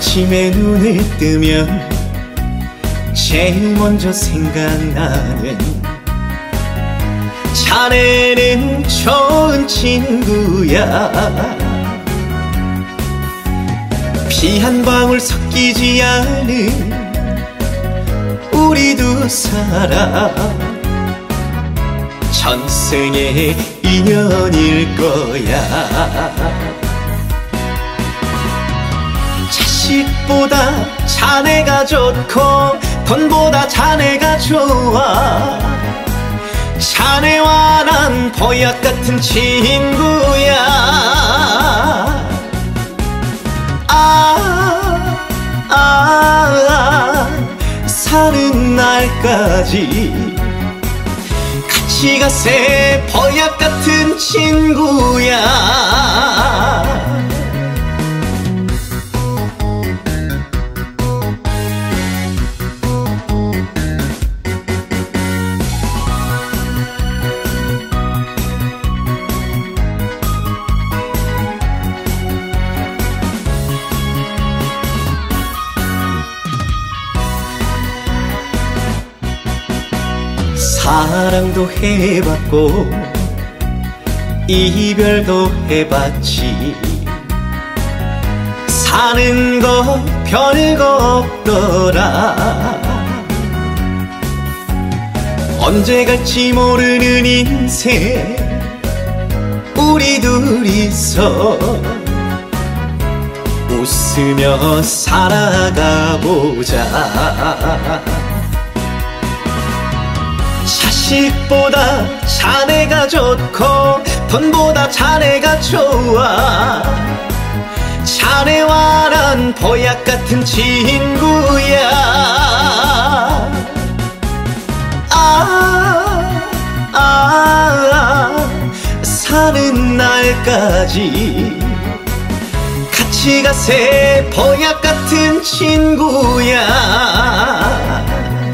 아침에 눈을 뜨면 제일 먼저 생각나는 자네는 좋은 친구야. 피 한 방울 섞이지 않은 우리 두 사람 전생의 인연일 거야. 자식보다 자네가 좋고 돈보다 자네가 좋아. 자네와 난 보약 같은 친구야. 사는 날까지 같이 가세. 보약 같은 친구야. 사랑도 해봤고 이별도 해봤지. 사는 거 별거 없더라. 언제 갈지 모르는 인생 우리 둘이서 웃으며 살아가보자. 자식보다 자네가 좋고 돈보다 자네가 좋아. 자네와 난 보약 같은 친구야. 사는 날까지 같이 가세. 보약 같은 친구야.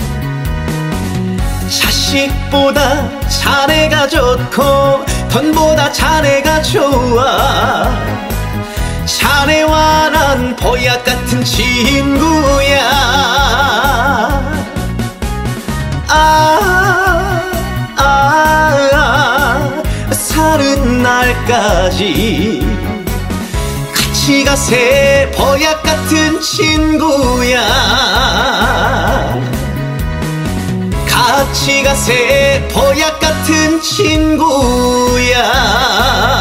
자식보다 자네가 좋고 돈보다 자네가 좋아. 자네와 난 보약 같은 친구야. 사는 날까지 같이 가세. 보약 같은 친구야. 같이 가세. 보약 같은 친구야.